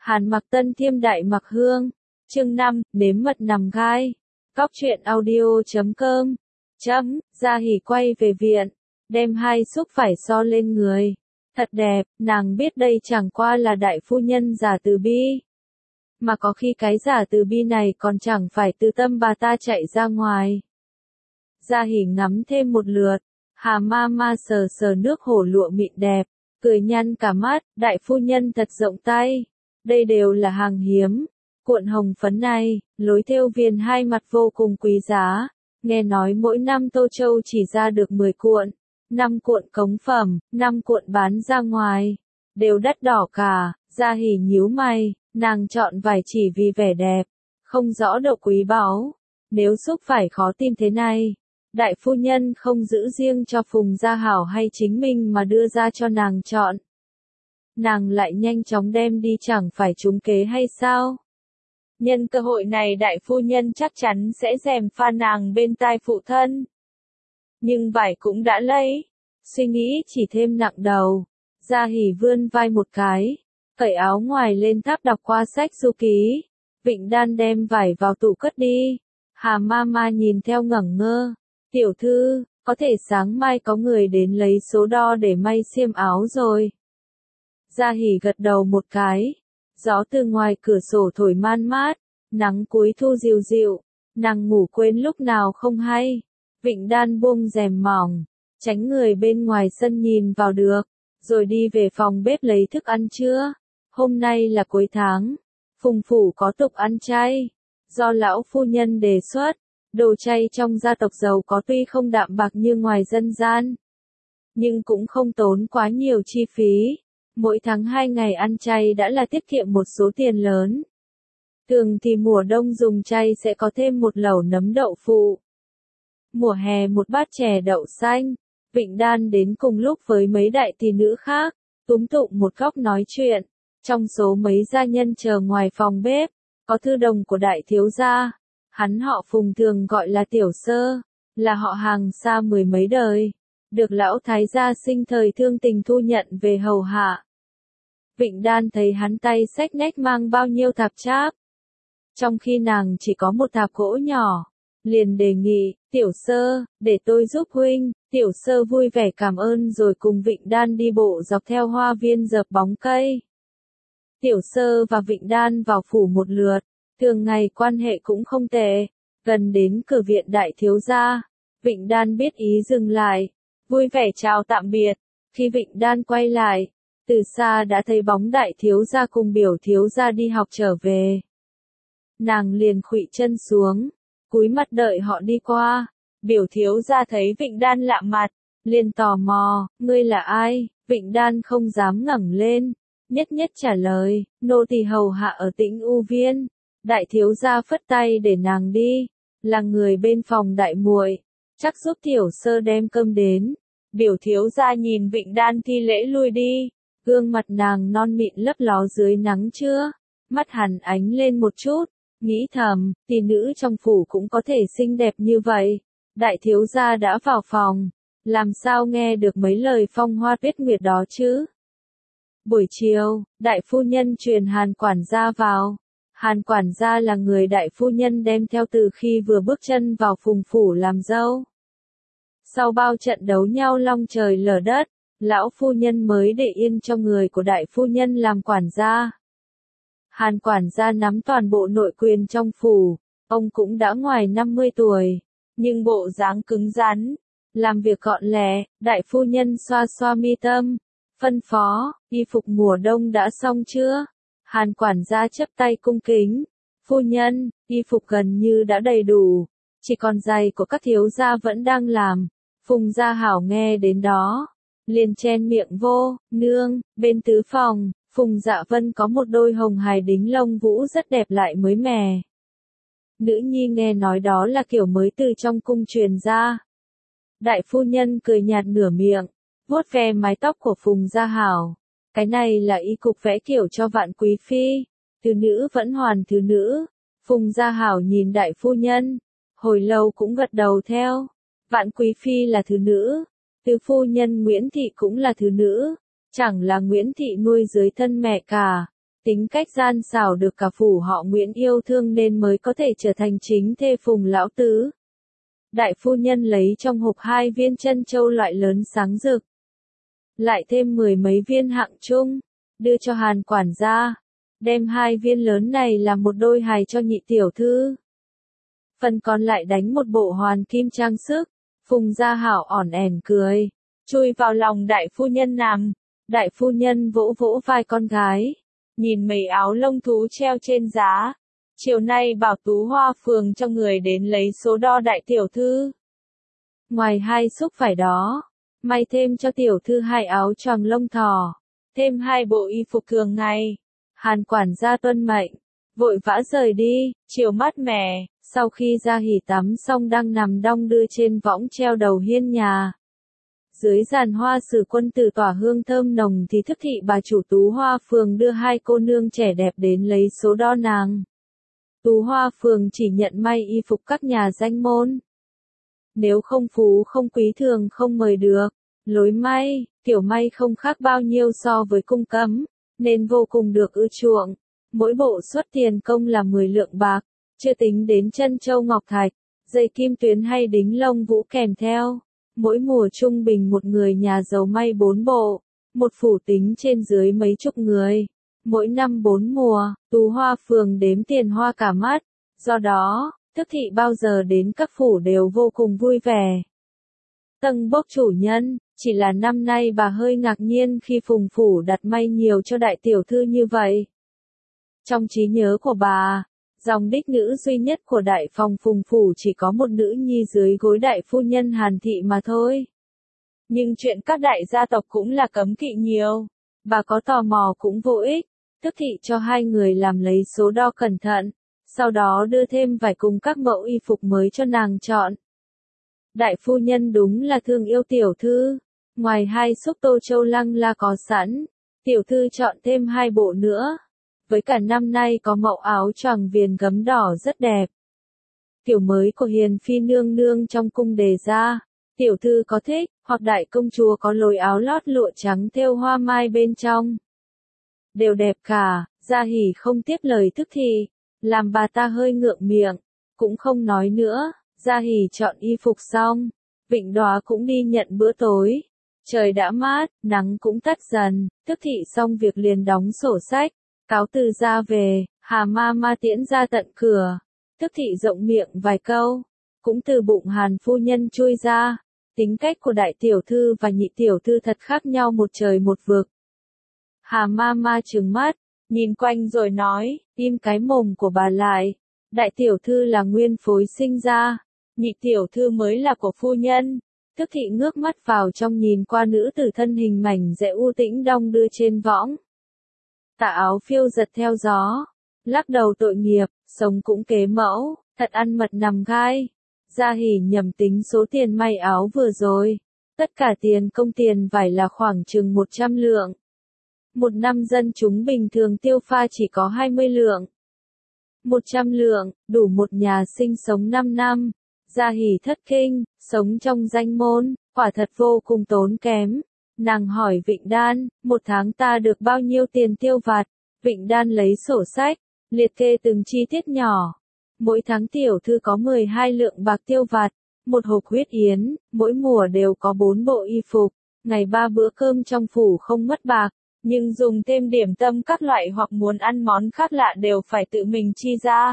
Hàn Mặc Tân Thiêm Đại Mặc Hương. Chương 5, nếm mật nằm gai. Cóc truyện audio.com. Gia Hỉ quay về viện, đem hai xúc vải so lên người. Thật đẹp, nàng biết đây chẳng qua là đại phu nhân giả từ bi. Mà có khi cái giả từ bi này còn chẳng phải từ tâm bà ta chạy ra ngoài. Gia Hỉ ngắm thêm một lượt, Hà ma ma sờ sờ nước hổ lụa mịn đẹp, cười nhăn cả mắt, đại phu nhân thật rộng tay. Đây đều là hàng hiếm. Cuộn hồng phấn này, lối thêu viền hai mặt vô cùng quý giá. Nghe nói mỗi năm Tô Châu chỉ ra được 10 cuộn, 5 cuộn cống phẩm, 5 cuộn bán ra ngoài. Đều đắt đỏ cả. Gia Hỉ nhíu mày, nàng chọn vải chỉ vì vẻ đẹp, không rõ độ quý báu. Nếu xúc vải khó tìm thế này, đại phu nhân không giữ riêng cho Phùng Gia Hảo hay chính mình mà đưa ra cho nàng chọn. Nàng lại nhanh chóng đem đi chẳng phải trúng kế hay sao? Nhân cơ hội này đại phu nhân chắc chắn sẽ gièm pha nàng bên tai phụ thân. Nhưng vải cũng đã lấy. Suy nghĩ chỉ thêm nặng đầu. Gia Hỉ vươn vai một cái, cởi áo ngoài lên tháp đọc qua sách du ký. Vịnh Đan đem vải vào tủ cất đi. Hà ma ma nhìn theo ngẩn ngơ. Tiểu thư, có thể sáng mai có người đến lấy số đo để may xiêm áo rồi. Gia Hỉ gật đầu một cái. Gió từ ngoài cửa sổ thổi man mát, nắng cuối thu dịu dịu, nàng ngủ quên lúc nào không hay. Vịnh Đan buông rèm mỏng, tránh người bên ngoài sân nhìn vào được, rồi đi về phòng bếp lấy thức ăn trưa. Hôm nay là cuối tháng, Phùng phủ có tục ăn chay, do lão phu nhân đề xuất. Đồ chay trong gia tộc giàu có tuy không đạm bạc như ngoài dân gian, nhưng cũng không tốn quá nhiều chi phí. Mỗi tháng 2 ngày ăn chay đã là tiết kiệm một số tiền lớn. Thường thì mùa đông dùng chay sẽ có thêm một lẩu nấm đậu phụ. Mùa hè một bát chè đậu xanh. Vịnh Đan đến cùng lúc với mấy đại tỷ nữ khác, túm tụm một góc nói chuyện. Trong số mấy gia nhân chờ ngoài phòng bếp, có thư đồng của đại thiếu gia. Hắn họ Phùng thường gọi là Tiểu Sơ, là họ hàng xa mười mấy đời. Được lão thái gia sinh thời thương tình thu nhận về hầu hạ. Vịnh Đan thấy hắn tay xách nách mang bao nhiêu thạp cháp. Trong khi nàng chỉ có một thạp gỗ nhỏ, liền đề nghị, Tiểu Sơ, để tôi giúp huynh. Tiểu Sơ vui vẻ cảm ơn rồi cùng Vịnh Đan đi bộ dọc theo hoa viên dợp bóng cây. Tiểu Sơ và Vịnh Đan vào phủ một lượt, thường ngày quan hệ cũng không tệ. Gần đến cửa viện đại thiếu gia, Vịnh Đan biết ý dừng lại, vui vẻ chào tạm biệt. Khi Vịnh Đan quay lại, từ xa đã thấy bóng đại thiếu gia cùng biểu thiếu gia đi học trở về. Nàng liền khuỵu chân xuống, cúi mặt đợi họ đi qua. Biểu thiếu gia thấy Vịnh Đan lạ mặt, liền tò mò, ngươi là ai? Vịnh Đan không dám ngẩng lên, nhất nhất trả lời, nô tỳ hầu hạ ở Tĩnh U Viên. Đại thiếu gia phất tay để nàng đi, là người bên phòng đại muội, chắc giúp Tiểu Sơ đem cơm đến. Biểu thiếu gia nhìn Vịnh Đan thi lễ lui đi, gương mặt nàng non mịn lấp ló dưới nắng trưa, mắt hằn ánh lên một chút, nghĩ thầm, tỷ nữ trong phủ cũng có thể xinh đẹp như vậy. Đại thiếu gia đã vào phòng, làm sao nghe được mấy lời phong hoa tuyết nguyệt đó chứ? Buổi chiều, đại phu nhân truyền Hàn quản gia vào. Hàn quản gia là người đại phu nhân đem theo từ khi vừa bước chân vào Phùng phủ làm dâu. Sau bao trận đấu nhau long trời lở đất, lão phu nhân mới để yên cho người của đại phu nhân làm quản gia. Hàn quản gia nắm toàn bộ nội quyền trong phủ, ông cũng đã ngoài 50 tuổi, nhưng bộ dáng cứng rắn, làm việc gọn lẹ. Đại phu nhân xoa xoa mi tâm, phân phó, y phục mùa đông đã xong chưa? Hàn quản gia chắp tay cung kính, phu nhân, y phục gần như đã đầy đủ, chỉ còn giày của các thiếu gia vẫn đang làm. Phùng Gia Hảo nghe đến đó, liền chen miệng vô, nương, bên tứ phòng, Phùng Dạ Vân có một đôi hồng hài đính lông vũ rất đẹp lại mới mẻ. Nữ nhi nghe nói đó là kiểu mới từ trong cung truyền ra. Đại phu nhân cười nhạt nửa miệng, vuốt ve mái tóc của Phùng Gia Hảo. Cái này là y cục vẽ kiểu cho Vạn quý phi, thứ nữ vẫn hoàn thứ nữ. Phùng Gia Hảo nhìn đại phu nhân, hồi lâu cũng gật đầu theo. Vạn quý phi là thứ nữ, tứ phu nhân Nguyễn Thị cũng là thứ nữ, chẳng là Nguyễn Thị nuôi dưới thân mẹ cả. Tính cách gian xảo được cả phủ họ Nguyễn yêu thương nên mới có thể trở thành chính thê Phùng lão tứ. Đại phu nhân lấy trong hộp 2 viên trân châu loại lớn sáng rực. Lại thêm 10 mấy viên hạng trung, đưa cho Hàn quản gia. Đem 2 viên lớn này làm một đôi hài cho nhị tiểu thư. Phần còn lại đánh một bộ hoàn kim trang sức. Phùng Gia Hảo ỏn ẻn cười, chui vào lòng đại phu nhân nằm. Đại phu nhân vỗ vỗ vai con gái, nhìn mấy áo lông thú treo trên giá. Chiều nay bảo Tú Hoa phường cho người đến lấy số đo đại tiểu thư. Ngoài 2 xúc vải đó, may thêm cho tiểu thư 2 áo choàng lông thỏ, thêm 2 bộ y phục thường ngày. Hàn quản gia tuân mệnh, vội vã rời đi. Chiều mát mẻ, sau khi Gia Hỉ tắm xong đang nằm đong đưa trên võng treo đầu hiên nhà. Dưới giàn hoa sử quân tử tỏa hương thơm nồng thì thức thị bà chủ Tú Hoa phường đưa 2 cô nương trẻ đẹp đến lấy số đo nàng. Tú Hoa phường chỉ nhận may y phục các nhà danh môn. Nếu không phú không quý thường không mời được. Lối may, kiểu may không khác bao nhiêu so với cung cấm, nên vô cùng được ưa chuộng. Mỗi bộ xuất tiền công là 10 lượng bạc, chưa tính đến trân châu ngọc thạch, dây kim tuyến hay đính lông vũ kèm theo. Mỗi mùa trung bình một người nhà giàu may 4 bộ, một phủ tính trên dưới mấy chục người. Mỗi năm 4 mùa, Tú Hoa phường đếm tiền hoa cả mắt. Do đó, thức thị bao giờ đến các phủ đều vô cùng vui vẻ. Tâng bốc chủ nhân, chỉ là năm nay bà hơi ngạc nhiên khi Phùng phủ đặt may nhiều cho đại tiểu thư như vậy. Trong trí nhớ của bà, dòng đích nữ duy nhất của đại phòng Phùng phủ chỉ có một nữ nhi dưới gối đại phu nhân Hàn thị mà thôi. Nhưng chuyện các đại gia tộc cũng là cấm kỵ nhiều, bà có tò mò cũng vô ích. Tức thị cho 2 người làm lấy số đo cẩn thận, sau đó đưa thêm vải cùng các mẫu y phục mới cho nàng chọn. Đại phu nhân đúng là thương yêu tiểu thư, ngoài 2 xúc tô châu lăng la có sẵn, tiểu thư chọn thêm 2 bộ nữa. Với cả năm nay có mẫu áo choàng viền gấm đỏ rất đẹp. Kiểu mới của hiền phi nương nương trong cung đề ra, tiểu thư có thích, hoặc đại công chúa có lối áo lót lụa trắng thêu hoa mai bên trong. Đều đẹp cả. Gia Hỉ không tiếp lời thức thị, làm bà ta hơi ngượng miệng, cũng không nói nữa. Gia Hỉ chọn y phục xong, Vịnh Đóa cũng đi nhận bữa tối. Trời đã mát, nắng cũng tắt dần, thức thị xong việc liền đóng sổ sách, cáo từ ra về. Hà ma ma tiễn ra tận cửa, thức thị rộng miệng vài câu, cũng từ bụng Hàn phu nhân chui ra. Tính cách của đại tiểu thư và nhị tiểu thư thật khác nhau một trời một vực. Hà ma ma trừng mắt, nhìn quanh rồi nói, im cái mồm của bà lại. Đại tiểu thư là nguyên phối sinh ra, nhị tiểu thư mới là của phu nhân. Thức thị ngước mắt vào trong nhìn qua nữ tử thân hình mảnh dễ u tĩnh đong đưa trên võng. Tà áo phiêu giật theo gió, lắc đầu tội nghiệp, sống cũng kế mẫu, thật ăn mật nằm gai. Gia Hỉ nhầm tính số tiền may áo vừa rồi, tất cả tiền công tiền vải là khoảng chừng 100 lượng. Một năm dân chúng bình thường tiêu pha chỉ có 20 lượng. 100 lượng, đủ một nhà sinh sống 5 năm. Gia Hỉ thất kinh, sống trong danh môn, quả thật vô cùng tốn kém. Nàng hỏi Vịnh Đan, 1 tháng ta được bao nhiêu tiền tiêu vặt? Vịnh Đan lấy sổ sách, liệt kê từng chi tiết nhỏ. Mỗi tháng tiểu thư có 12 lượng bạc tiêu vặt, 1 hộp huyết yến, mỗi mùa đều có 4 bộ y phục, ngày 3 bữa cơm trong phủ không mất bạc, nhưng dùng thêm điểm tâm các loại hoặc muốn ăn món khác lạ đều phải tự mình chi ra.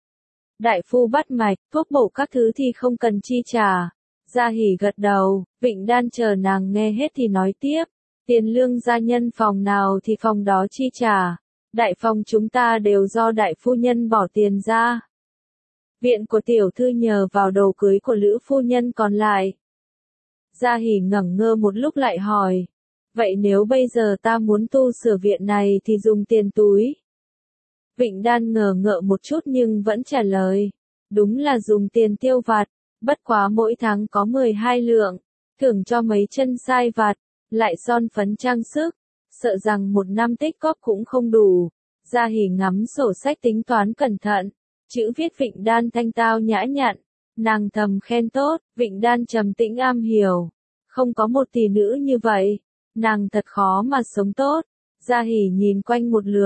Đại phu bắt mạch, thuốc bổ các thứ thì không cần chi trả. Gia Hỉ gật đầu, Vịnh Đan chờ nàng nghe hết thì nói tiếp, tiền lương gia nhân phòng nào thì phòng đó chi trả. Đại phòng chúng ta đều do đại phu nhân bỏ tiền ra. Viện của tiểu thư nhờ vào đồ cưới của lữ phu nhân còn lại. Gia Hỉ ngẩn ngơ một lúc lại hỏi, vậy nếu bây giờ ta muốn tu sửa viện này thì dùng tiền túi? Vịnh Đan ngờ ngợ một chút nhưng vẫn trả lời, đúng là dùng tiền tiêu vặt, bất quá mỗi tháng có 12 lượng, thưởng cho mấy chân sai vặt, lại son phấn trang sức, sợ rằng một năm tích góp cũng không đủ. Gia Hỉ ngắm sổ sách tính toán cẩn thận, chữ viết Vịnh Đan thanh tao nhã nhặn, nàng thầm khen tốt. Vịnh Đan trầm tĩnh am hiểu, không có một tỷ nữ như vậy, nàng thật khó mà sống tốt. Gia Hỉ nhìn quanh một lượt,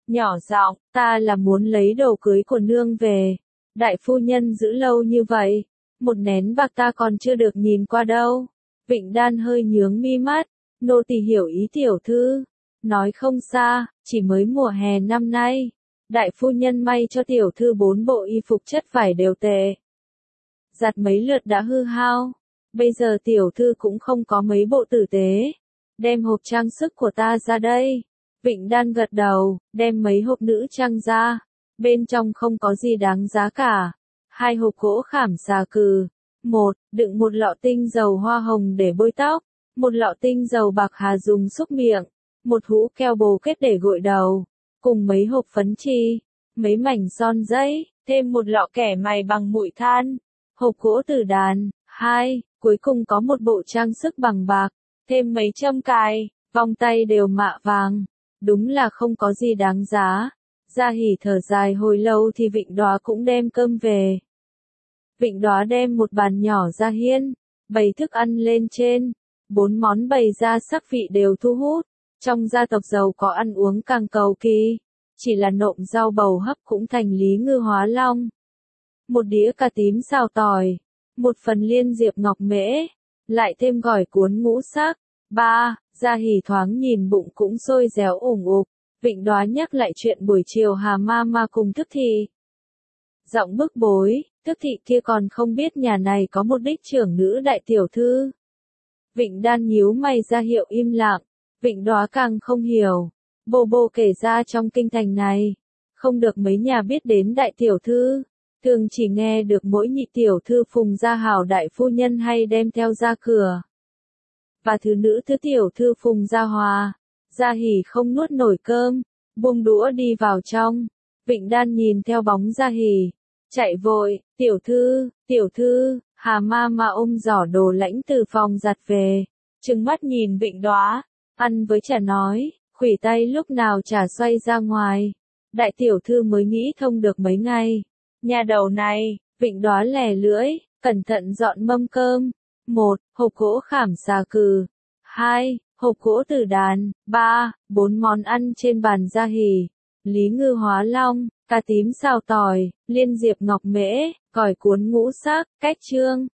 nhỏ giọng, ta là muốn lấy đồ cưới của nương về. Đại phu nhân giữ lâu như vậy, một nén bạc ta còn chưa được nhìn qua đâu. Vịnh Đan hơi nhướng mi mắt, nô tỳ hiểu ý tiểu thư. Nói không xa, chỉ mới mùa hè năm nay. Đại phu nhân may cho tiểu thư 4 bộ y phục chất vải đều tệ. Giặt mấy lượt đã hư hao. Bây giờ tiểu thư cũng không có mấy bộ tử tế. Đem hộp trang sức của ta ra đây. Vịnh Đan gật đầu, đem mấy hộp nữ trang ra. Bên trong không có gì đáng giá cả. 2 hộp gỗ khảm xà cừ. 1, đựng một lọ tinh dầu hoa hồng để bôi tóc. 1 lọ tinh dầu bạc hà dùng xúc miệng. 1 hũ keo bồ kết để gội đầu. Cùng mấy hộp phấn chi. Mấy mảnh son giấy. Thêm 1 lọ kẻ mày bằng bụi than. Hộp gỗ tử đàn. 2, cuối cùng có 1 bộ trang sức bằng bạc. Thêm mấy châm cài, vòng tay đều mạ vàng. Đúng là không có gì đáng giá. Gia Hỉ thở dài hồi lâu thì Vịnh Đóa cũng đem cơm về. Vịnh Đóa đem một bàn nhỏ ra hiên, bày thức ăn lên trên. 4 món bày ra sắc vị đều thu hút. Trong gia tộc giàu có ăn uống càng cầu kỳ. Chỉ là nộm rau bầu hấp cũng thành lý ngư hóa long. 1 đĩa cà tím xào tỏi. 1 phần liên diệp ngọc mễ. Lại thêm gỏi cuốn ngũ sắc. 3. Gia Hỉ thoáng nhìn bụng cũng sôi réo ủng ục. Vịnh Đóa nhắc lại chuyện buổi chiều Hà Ma cùng Thức Thị. Giọng bức bối, Thức Thị kia còn không biết nhà này có một đích trưởng nữ đại tiểu thư. Vịnh Đan nhíu mày ra hiệu im lặng. Vịnh Đóa càng không hiểu. Bồ kể ra trong kinh thành này, không được mấy nhà biết đến đại tiểu thư. Thường chỉ nghe được mỗi nhị tiểu thư Phùng Gia Hảo đại phu nhân hay đem theo ra cửa. Và thứ nữ thứ tiểu thư Phùng Gia Hòa. Gia Hỉ không nuốt nổi cơm, buông đũa đi vào trong. Vịnh Đan nhìn theo bóng Gia Hỉ, chạy vội, tiểu thư, Hà Ma ôm giỏ đồ lãnh từ phòng giặt về, trừng mắt nhìn Vịnh Đóa, ăn với trà nói, khuỷu tay lúc nào trà xoay ra ngoài. Đại tiểu thư mới nghĩ thông được mấy ngày. Nhà đầu này, Vịnh Đóa lè lưỡi, cẩn thận dọn mâm cơm. 1. Hộp gỗ khảm xà cừ. 2. Hộp gỗ tử đàn. 3. 4 món ăn trên bàn Gia Hỉ. Lý ngư hóa long, cà tím xào tỏi, liên diệp ngọc mễ, gỏi cuốn ngũ sắc, cách chương.